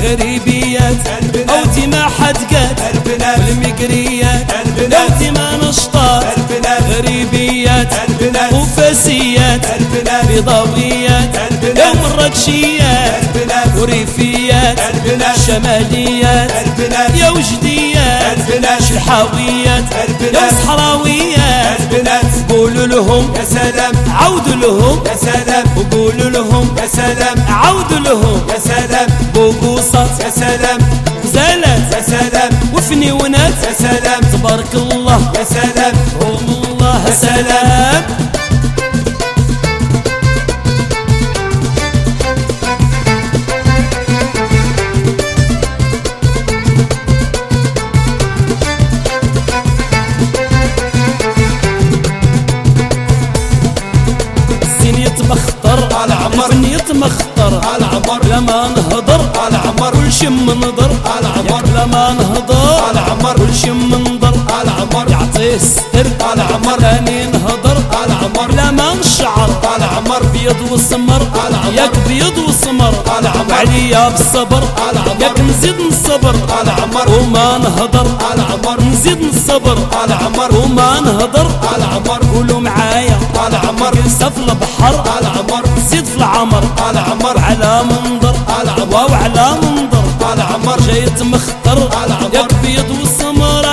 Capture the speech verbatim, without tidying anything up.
غريبيات او ديما حدقات والمقريات لو ديما نشطات غريبيات وفاسيات بيضاويات لو مركشيات وريفيات شماليات يا وجديات شلحاويات يا صحراويات قولوا لهم يا سلام عودوا لهم يا سلام وقولوا لهم يا سلام عودوا لهم يا سلام بوقوصات يا سلام غزالات يا سلام وفنيونات يا سلام تبارك الله يا سلام هم الله يا سلام. مخطر على عمر الفن يتمخطر على عمر لما نهضر على عمر كل شي منظر على عمر لما نهضر على عمر كل شي منظر على عمر يعطيه الستر على عمر ثاني نهضر على عمر لما نشعر على عمر بيض وسمر على عمر ياك بيض وسمر على عمر عليا بالصبر على عمر ياك نزيد نصبر على عمر وما نهضر على عمر نزيد نصبر على عمر وما نهضر على عمر قولوا معايا على عمر نسى في البحر على عمر زيد في العمر على عمر على منظر على عمر وعلى منظر على عمر جاي تمخطر على عمر ياك بيض وسمر